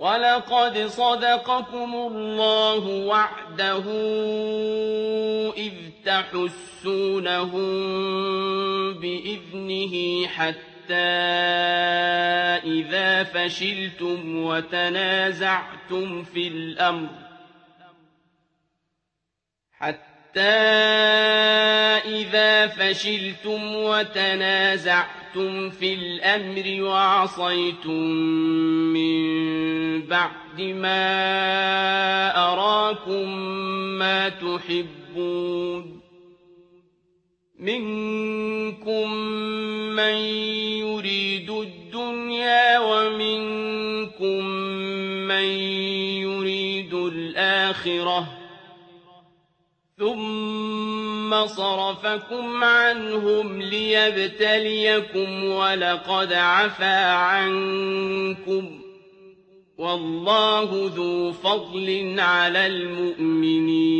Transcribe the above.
وَلَقَدْ صَدَقَكُمُ اللَّهُ وَعْدَهُ إِذْ تَحُسُّونَهُم بِإِذْنِهِ حَتَّىٰ إِذَا فَشِلْتُمْ وَتَنَازَعْتُمْ فِي الْأَمْرِ وَعَصَيْتُم مِّن بَعْدِ مَا أَرَاكُم مَّا تُحِبُّونَ مِنكُم مَّن يُرِيدُ الدُّنْيَا وَمِنكُم مَّن يُرِيدُ الْآخِرَةَ ثُمَّ صَرَفَكُمْ عَنْهُمْ لِيَبْتَلِيَكُمْ وَلَقَدْ عَفَا عَنكُمْ ۗ وَاللَّهُ ذُو فَضْلٍ عَلَى الْمُؤْمِنِينَ